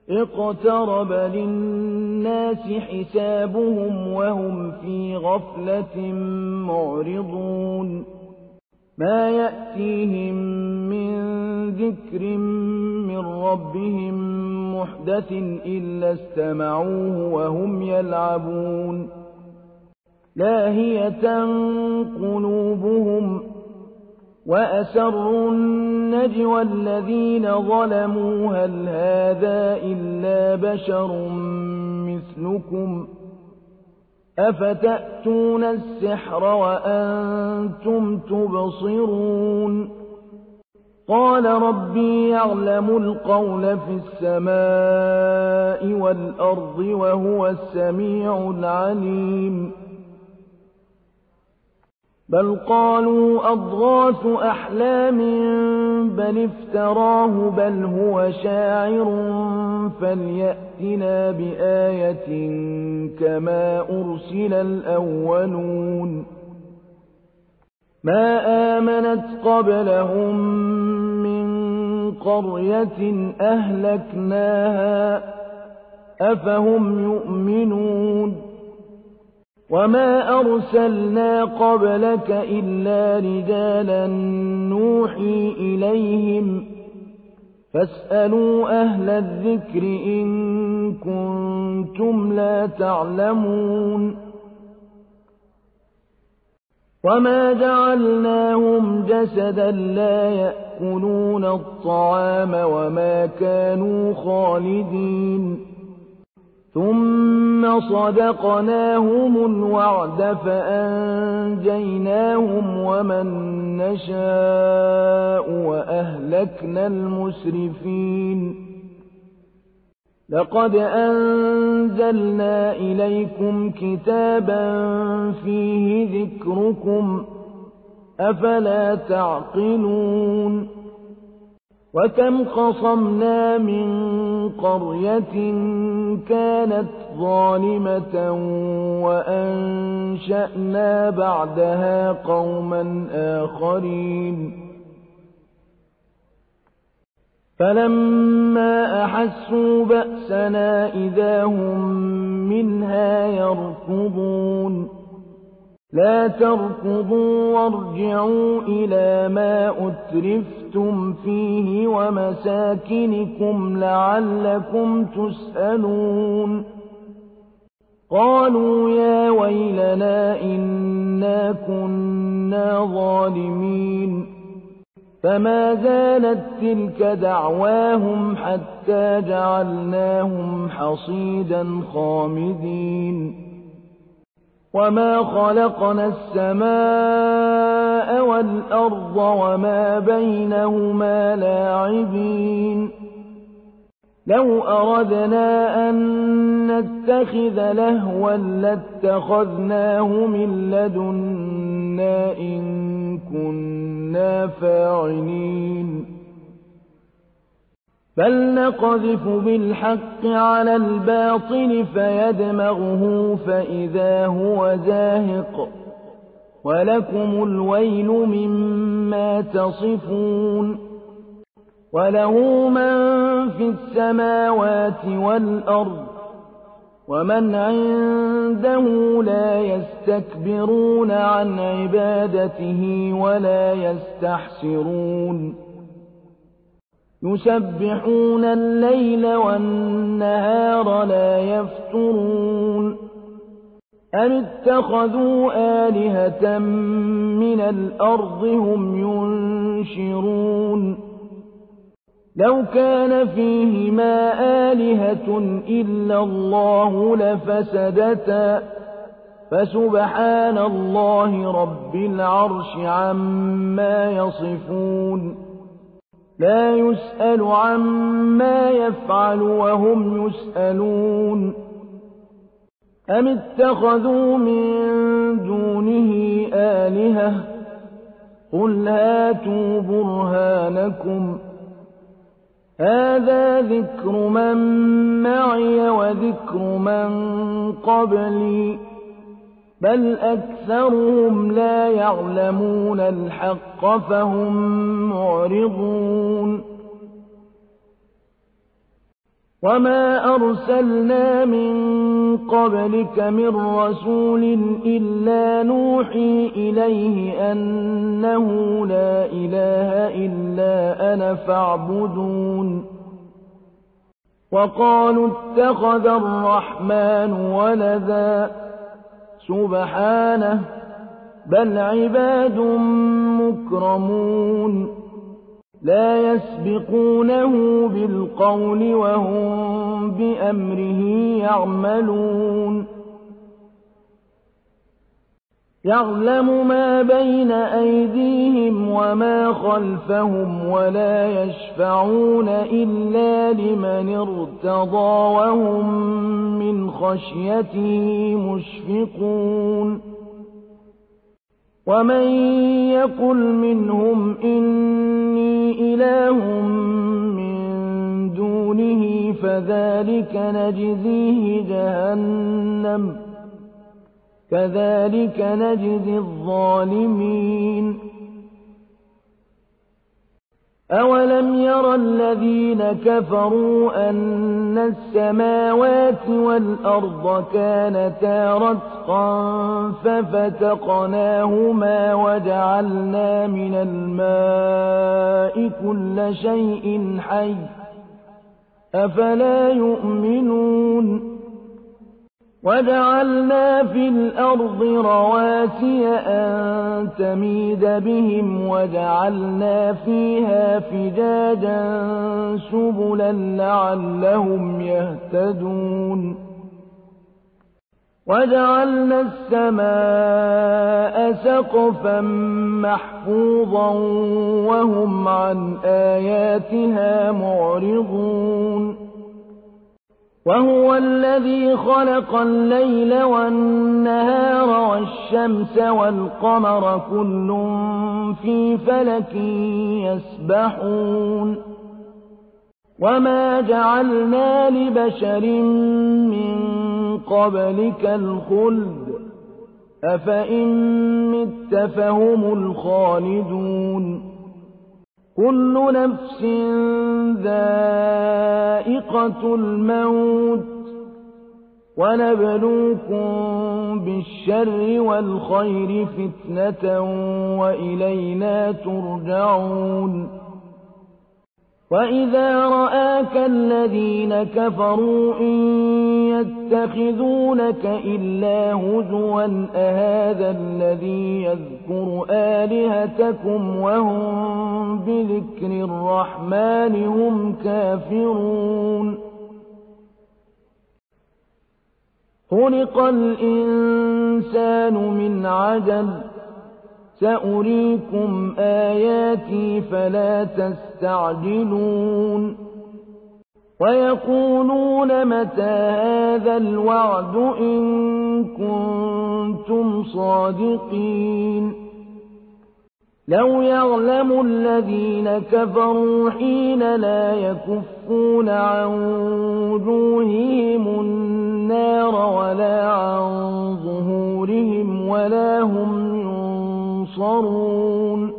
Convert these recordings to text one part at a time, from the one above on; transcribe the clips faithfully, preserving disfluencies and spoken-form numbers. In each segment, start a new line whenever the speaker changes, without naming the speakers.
اقترب للناس حسابهم وهم في غفلة معرضون ما يأتيهم من ذكر من ربهم محدث إلا استمعوه وهم يلعبون لاهية قلوبهم وأسروا النجوى الذين ظلموا هل هذا إلا بشر مثلكم أفتأتون السحر وأنتم تبصرون قال ربي يعلم القول في السماء والأرض وهو السميع العليم بل قالوا أضغاث أحلام بل افتراه بل هو شاعر فليأتنا بآية كما أرسل الأولون ما آمنت قبلهم من قرية أهلكناها أفهم يؤمنون وما أرسلنا قبلك إلا رجالا نوحي إليهم فاسألوا أهل الذكر إن كنتم لا تعلمون وما جعلناهم جسدا لا يأكلون الطعام وما كانوا خالدين ثم صدقناهم الوعد فأنجيناهم ومن نشاء وأهلكنا المسرفين لقد أنزلنا إليكم كتابا فيه ذكركم أفلا تعقلون وكم قصمنا من قرية كانت ظالمة وأنشأنا بعدها قوما آخرين فلما أحسوا بأسنا إذا هم منها يركضون لا تركضوا وارجعوا إلى ما أترفتم فيه ومساكنكم لعلكم تسألون قالوا يا ويلنا إنا كنا ظالمين فما زالت تلك دعواهم حتى جعلناهم حصيدا خامدين وما خلقنا السماء والأرض وما بينهما لاعبين لو أردنا أن نتخذ لهوا لاتخذناه من لدنا إن كنا فاعلين بل نقذف بالحق على الباطل فيدمغه فإذا هو زاهق ولكم الويل مما تصفون وله من في السماوات والأرض ومن عنده لا يستكبرون عن عبادته ولا يستحسرون يسبحون الليل والنهار لا يفترون أم اتخذوا آلهة من الأرض هم ينشرون لو كان فيهما آلهة إلا الله لفسدتا فسبحان الله رب العرش عما يصفون لا يسأل عما يفعل وهم يسألون أم اتخذوا من دونه آلهة قل هاتوا برهانكم هذا ذكر من معي وذكر من قبلي بل أكثرهم لا يعلمون الحق فهم معرضون وما أرسلنا من قبلك من رسول إلا نوحي إليه أنه لا إله إلا أنا فاعبدون وقالوا اتخذ الرحمن ولدا سبحانه بل عباد مكرمون لا يسبقونه بالقول وهم بأمره يعملون يعلم ما بين أيديهم وما خلفهم ولا يشفعون إلا لمن ارتضى وهم من خشيته مشفقون ومن يقل منهم إني إله من دونه فذلك نجزيه جهنم كذلك نجزي الظالمين أولم ير الذين كفروا أن السماوات والأرض كانتا رتقا ففتقناهما وجعلنا من الماء كل شيء حي أفلا يؤمنون وجعلنا في الأرض رواسي أن تميد بهم وجعلنا فيها فجاجا سبلا لعلهم يهتدون وجعلنا السماء سقفا محفوظا وهم عن آياتها معرضون وهو الذي خلق الليل والنهار والشمس والقمر كل في فلك يسبحون وما جعلنا لبشر من قبلك الخلد أفإن مت فهم الخالدون كل نفس ذائقة الموت ونبلوكم بالشر والخير فتنة وإلينا ترجعون وإذا رآك الذين كفروا إن يتخذونك إلا هزوا أهذا الذي يذكر آلهتكم وهم بذكر الرحمن هم كافرون خلق الإنسان من عجل سأريكم آياتي فلا تستعجلون ويقولون متى هذا الوعد إن كنتم صادقين لو يعلم الذين كفروا حين لا يكفون عن وجوههم النار ولا عن ظهورهم ولا هم ينصرون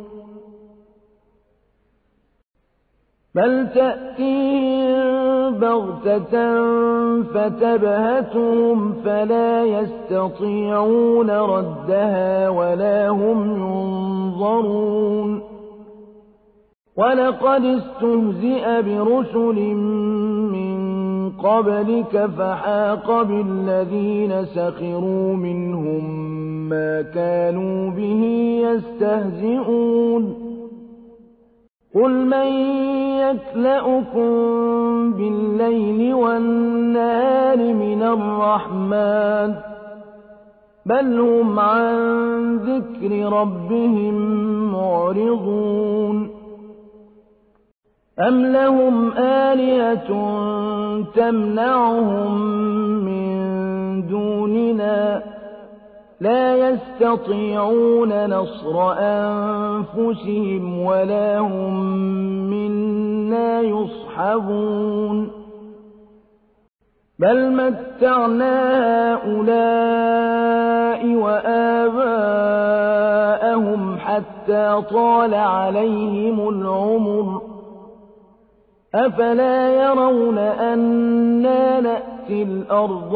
بل تأتيهم بغتة فتبهتهم فلا يستطيعون ردها ولا هم ينظرون ولقد استهزئ برسل من قبلك فحاق بالذين سخروا منهم ما كانوا به يستهزئون قل من يكلأكم بالليل والنهار من الرحمن بل هم عن ذكر ربهم معرضون أم لهم آلهة تمنعهم من دوننا لا يستطيعون نصر أنفسهم ولا هم منا يصحبون بل متعنا هؤلاء وآباءهم حتى طال عليهم العمر أفلا يرون أنا نأتي الأرض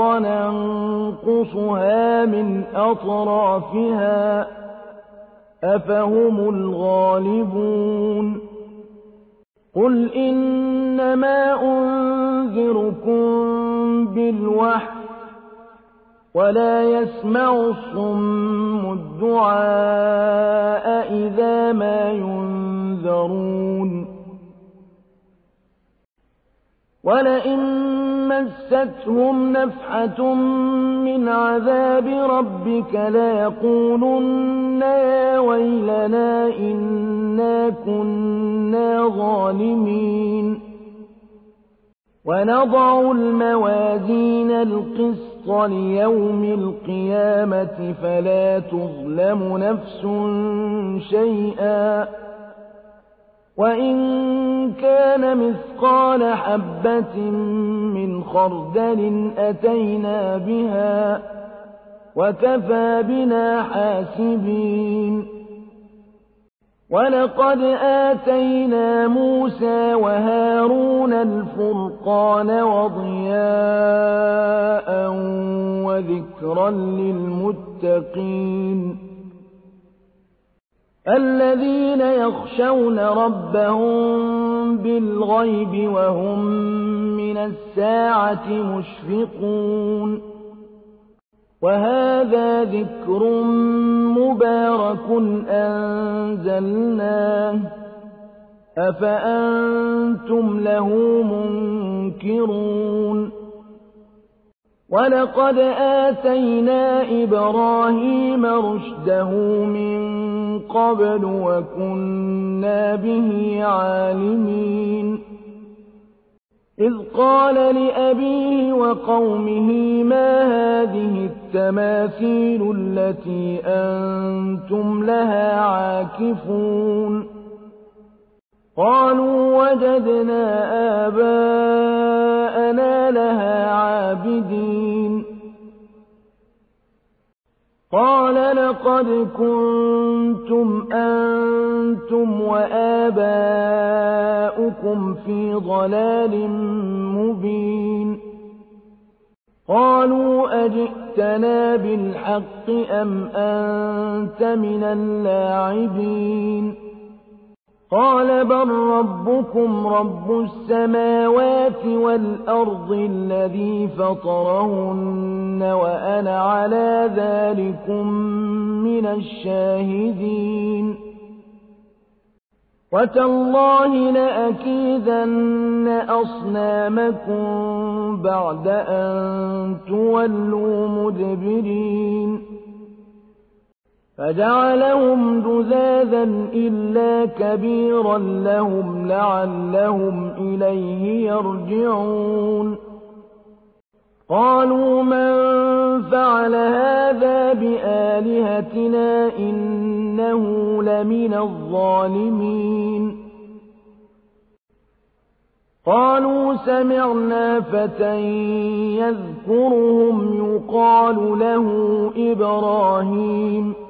ننقصها من أطرافها أفهم الغالبون قل إنما أنذركم بالوحي ولا يسمع الصم الدعاء إذا ما ينذرون ولئن مستهم نفحة من عذاب ربك ليقولن يا ويلنا إنا كنا ظالمين ونضع الموازين القسط ليوم القيامة فلا تظلم نفس شيئا وإن كان مثقال حبة من خردل أتينا بها وكفى بنا حاسبين ولقد آتينا موسى وهارون الفرقان وضياء وذكرا للمتقين الذين يخشون ربهم بالغيب وهم من الساعة مشفقون وهذا ذكر مبارك أنزلناه أفأنتم له منكرون ولقد آتينا إبراهيم رشده من قبل وكنا به عالمين إذ قال لأبيه وقومه ما هذه التماثيل التي أنتم لها عاكفون قالوا وجدنا آباءنا لها عابدين قال لقد كنتم أنتم وآباؤكم في ضلال مبين قالوا أجئتنا بالحق أم أنت من اللاعبين قال بل ربكم رب السماوات والأرض الذي فطرهن وأنا على ذلكم من الشاهدين وتالله لأكيدن أصنامكم بعد أن تولوا مدبرين فجعلهم جذاذا إلا كبيرا لهم لعلهم إليه يرجعون قالوا من فعل هذا بآلهتنا إنه لمن الظالمين قالوا سمعنا فتى يذكرهم يقال له إبراهيم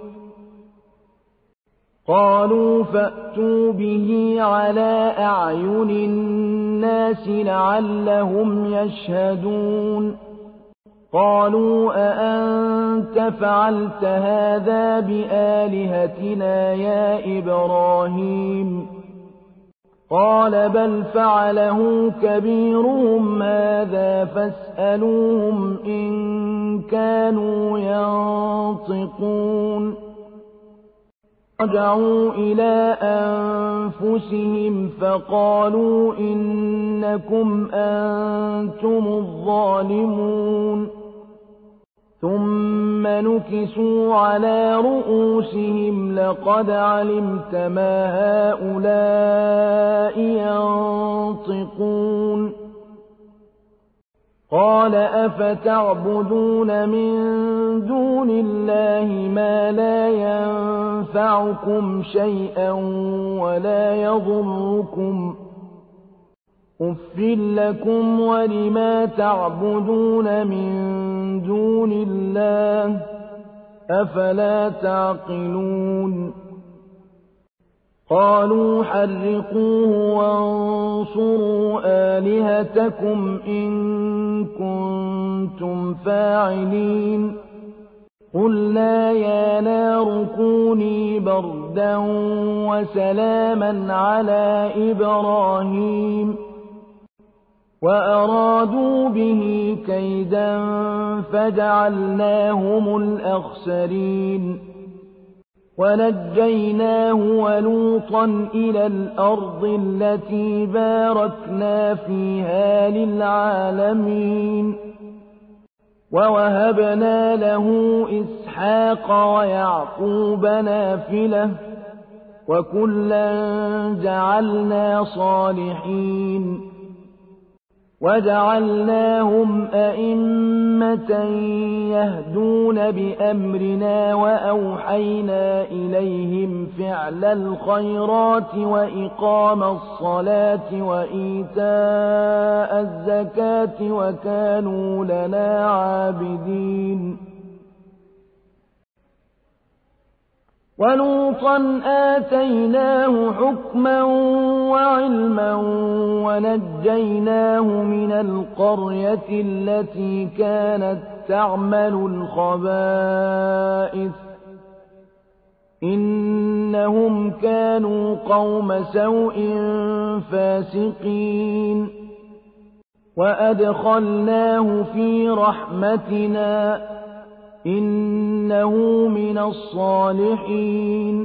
قالوا فأتوا به على أعين الناس لعلهم يشهدون قالوا أأنت فعلت هذا بآلهتنا يا إبراهيم قال بل فعله كبيرهم هذا فاسألوهم إن كانوا ينطقون رجعوا إلى أنفسهم فقالوا إنكم أنتم الظالمون ثم نكسوا على رؤوسهم لقد علمت ما هؤلاء ينطقون قال أفتعبدون من دون الله ما لا ينفعكم شيئا ولا يضركم أف لكم ولما تعبدون من دون الله أفلا تعقلون قالوا حرقوه وانصروا آلهتكم إن كنتم فاعلين قلنا يا نار كوني بردا وسلاما على إبراهيم وأرادوا به كيدا فجعلناهم الأخسرين ونجيناه ولوطا إلى الأرض التي باركنا فيها للعالمين ووهبنا له إسحاق ويعقوب نافلة وكلا جعلنا صالحين وجعلناهم أئمة يهدون بأمرنا وأوحينا إليهم فعل الخيرات وإقام الصلاة وإيتاء الزكاة وكانوا لنا عابدين ولوطا آتيناه حكما وعلما ونجيناه من القرية التي كانت تعمل الخبائث إنهم كانوا قوم سوء فاسقين وأدخلناه في رحمتنا إنه من الصالحين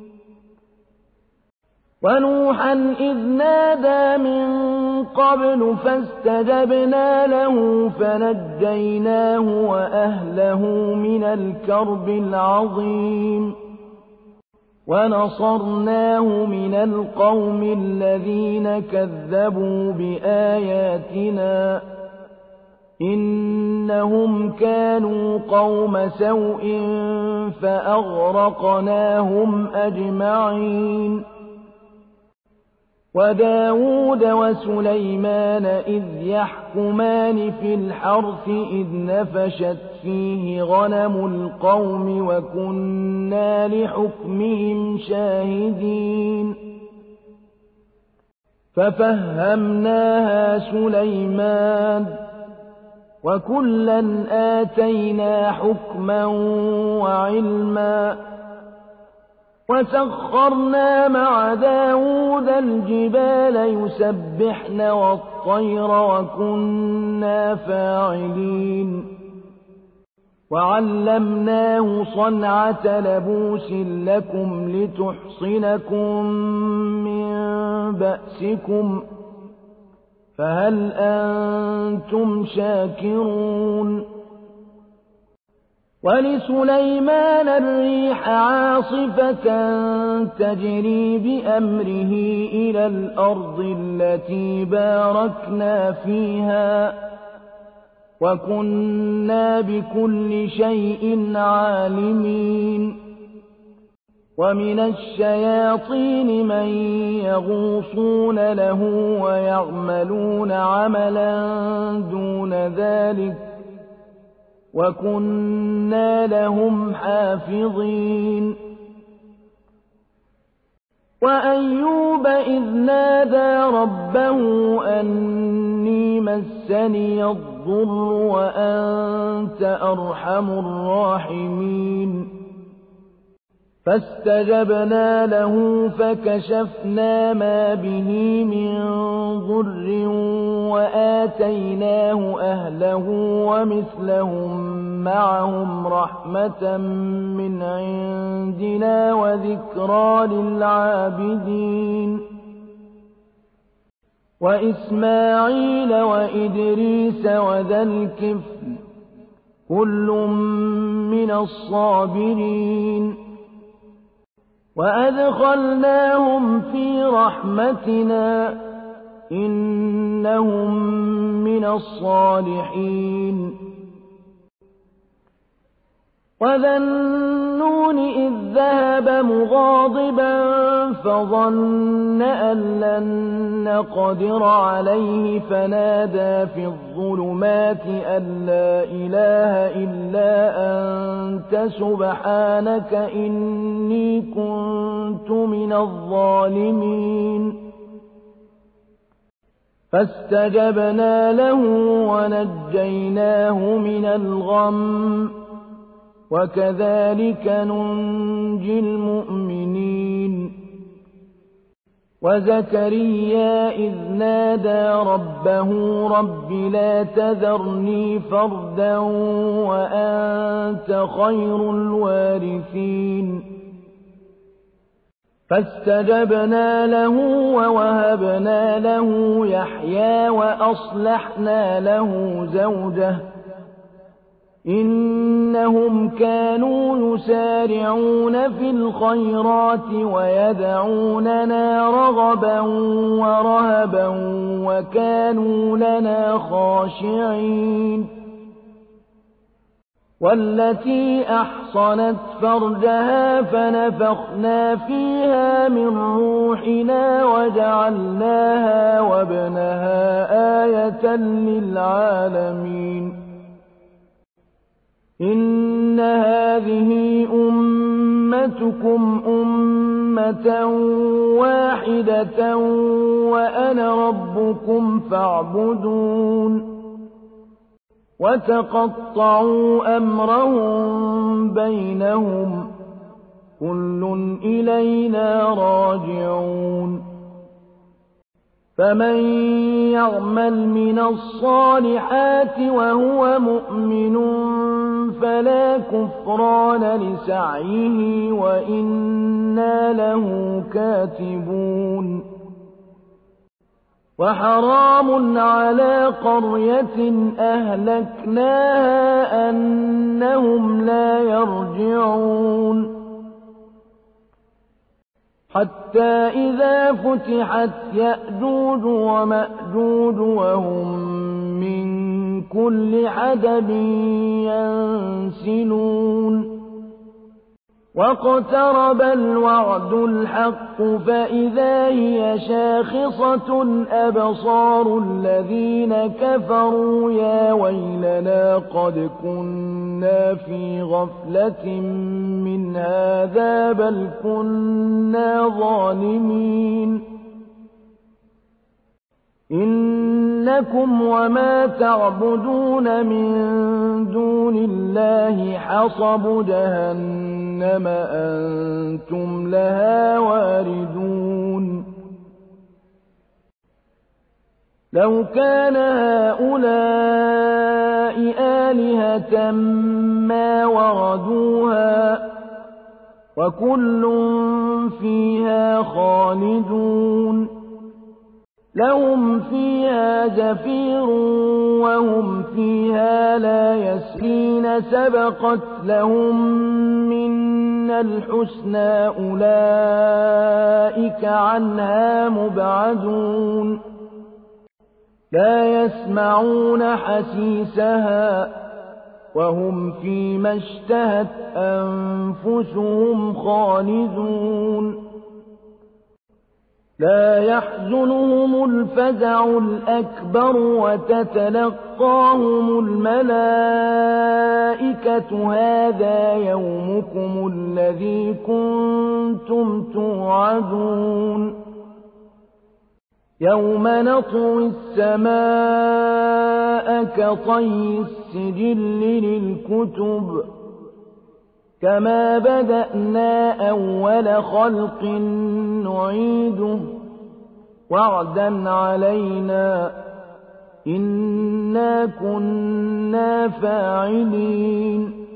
ونوحا إذ نادى من قبل فاستجبنا له فنجيناه وأهله من الكرب العظيم ونصرناه من القوم الذين كذبوا بآياتنا إنهم كانوا قوم سوء فأغرقناهم أجمعين وداود وسليمان إذ يحكمان في الحرث إذ نفشت فيه غنم القوم وكنا لحكمهم شاهدين ففهمناها سليمان وكلا آتينا حكما وعلما وسخرنا مع داود الجبال يسبحن والطير وكنا فاعلين وعلمناه صنعة لبوس لكم لتحصنكم من بأسكم فهل أنتم شاكرون ولسليمان الريح عاصفة تجري بأمره إلى الأرض التي باركنا فيها وكنا بكل شيء عالمين ومن الشياطين من يغوصون له ويعملون عملا دون ذلك وكنا لهم حافظين وأيوب إذ نادى ربه أني مسني الضر وأنت أرحم الراحمين فاستجبنا له فكشفنا ما به من ضر وآتيناه أهله ومثلهم معهم رحمة من عندنا وذكرى للعابدين وإسماعيل وإدريس وذا الكفل كل من الصابرين وأدخلناهم في رحمتنا إنهم من الصالحين وَذَا النُّونِ إِذ ذَّهَبَ مُغَاضِبًا فَظَنَّ أَن لَّن نَّقْدِرَ عَلَيْهِ فَنَادَىٰ فِي الظُّلُمَاتِ أَن لَّا إِلَٰهَ إِلَّا أَنتَ سُبْحَانَكَ إِنِّي كُنتُ مِنَ الظَّالِمِينَ فَاسْتَجَبْنَا لَهُ وَنَجَّيْنَاهُ مِنَ الْغَمِّ وَكَذَٰلِكَ نُنجِي الْمُؤْمِنِينَ وَزَكَرِيَّا إِذْ نَادَىٰ رَبَّهُ رَبِّ لَا تَذَرْنِي فَرْدًا وَأَنتَ خَيْرُ الْوَارِثِينَ فَاسْتَجَبْنَا لَهُ وَوَهَبْنَا لَهُ يَحْيَىٰ وَأَصْلَحْنَا لَهُ زَوْجَهُ إِنَّهُمْ كَانُوا يُسَارِعُونَ فِي الْخَيْرَاتِ وَيَدْعُونَنَا رَغَبًا وَرَهَبًا وَكَانُوا لَنَا خَاشِعِينَ وَالَّتِي أَحْصَنَتْ فَرْجَهَا فَنَفَخْنَا فِيهَا مِن رُّوحِنَا وَجَعَلْنَاهَا وَابْنَهَا آيَةً لِّلْعَالَمِينَ إِنَّ هَٰذِهِ أُمَّتُكُمْ أُمَّةً وَاحِدَةً وَأَنَا رَبُّكُمْ فَاعْبُدُونِ وَتَقَطَّعُوا أَمْرَهُم بَيْنَهُمْ كُلٌّ إِلَيْنَا رَاجِعُونَ فَمَن يَعْمَلْ مِنَ الصَّالِحَاتِ وَهُوَ مُؤْمِنٌ فَلَا كُفْرَانَ لِسَعْيِهِ وَإِنَّا لَهُ كَاتِبُونَ وَحَرَامٌ عَلَىٰ قَرْيَةٍ أَهْلَكْنَاهَا أَنَّهُمْ لَا يَرْجِعُونَ حَتَّىٰ إِذَا فُتِحَتْ يَأْجُوجُ وَمَأْجُوجُ وَهُم مِّن كُلِّ حَدَبٍ يَنسِلُونَ وَاقْتَرَبَ الْوَعْدُ الْحَقُّ فَإِذَا هِيَ شَاخِصَةٌ أَبْصَارُ الَّذِينَ كَفَرُوا يَا وَيْلَنَا قَدْ كُنَّا فِي غَفْلَةٍ مِّنْ هَٰذَا بَلْ كُنَّا ظَالِمِينَ إِنَّكُمْ وَمَا تَعْبُدُونَ مِن دُونِ اللَّهِ حَصَبُ جَهَنَّمَ أَنتُمْ لَهَا وَارِدُونَ لَوْ كَانَ هَٰؤُلَاءِ آلِهَةً مَّا وَرَدُوهَا وَكُلٌّ فِيهَا خَالِدُونَ لَهُمْ فِيهَا زَفِيرٌ وَهُمْ فِيهَا لَا يَسْرِينَ سَبَقَتْ لَهُم مِّنَّا الْحُسْنَىٰ أُولَٰئِكَ عَنْهَا مُبْعَدُونَ لَا يَسْمَعُونَ حَسِيسَهَا وَهُمْ فِيمَا اشْتَهَتْ أَنفُسُهُمْ خَالِدُونَ لا يحزنهم الفزع الأكبر وتتلقاهم الملائكة هذا يومكم الذي كنتم توعدون يوم نطوي السماء كطي السجل للكتب كما بدأنا أول خلق نعيده وعدا علينا إنا كنا فاعلين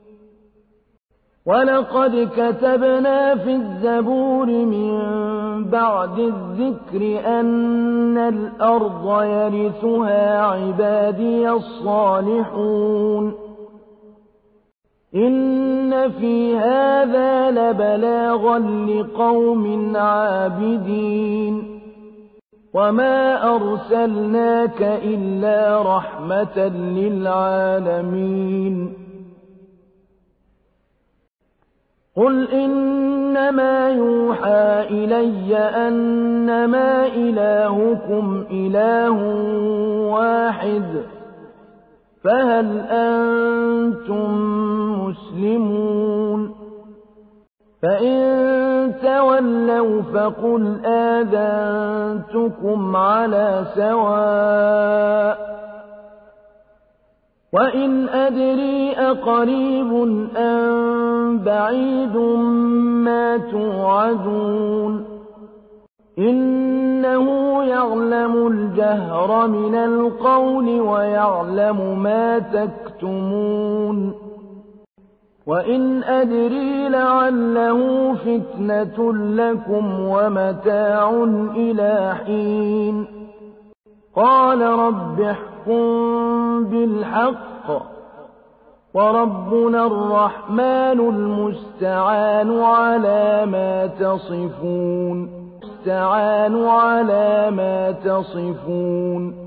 ولقد كتبنا في الزبور من بعد الذكر أن الأرض يرثها عبادي الصالحون إن في هذا لبلاغا لقوم عابدين وما أرسلناك إلا رحمة للعالمين قُلْ إِنَّمَا يُوحَىٰ إِلَيَّ أَنَّمَا إِلَٰهُكُمْ إِلَٰهٌ وَاحِدٌ فَهَلْ أَنتُم مُّسْلِمُونَ فَإِن تَوَلَّوْا فَقُلْ آذَنتُكُمْ عَلَىٰ سَوَاءٍ وَإِنْ أَدْرِي أَقَرِيبٌ أَم بَعِيدٌ مَّا تُوعَدُونَ إِنَّهُ يَعْلَمُ الْجَهْرَ مِنَ الْقَوْلِ وَيَعْلَمُ مَا تَكْتُمُونَ وَإِنْ أَدْرِي لَعَلَّهُ فِتْنَةٌ لَّكُمْ وَمَتَاعٌ إِلَىٰ حِينٍ قَالَ رَبِّ احْكُم بِالْحَقِّ وَرَبُّنَا الرَّحْمَٰنُ الْمُسْتَعَانُ عَلَىٰ مَا تَصِفُونَ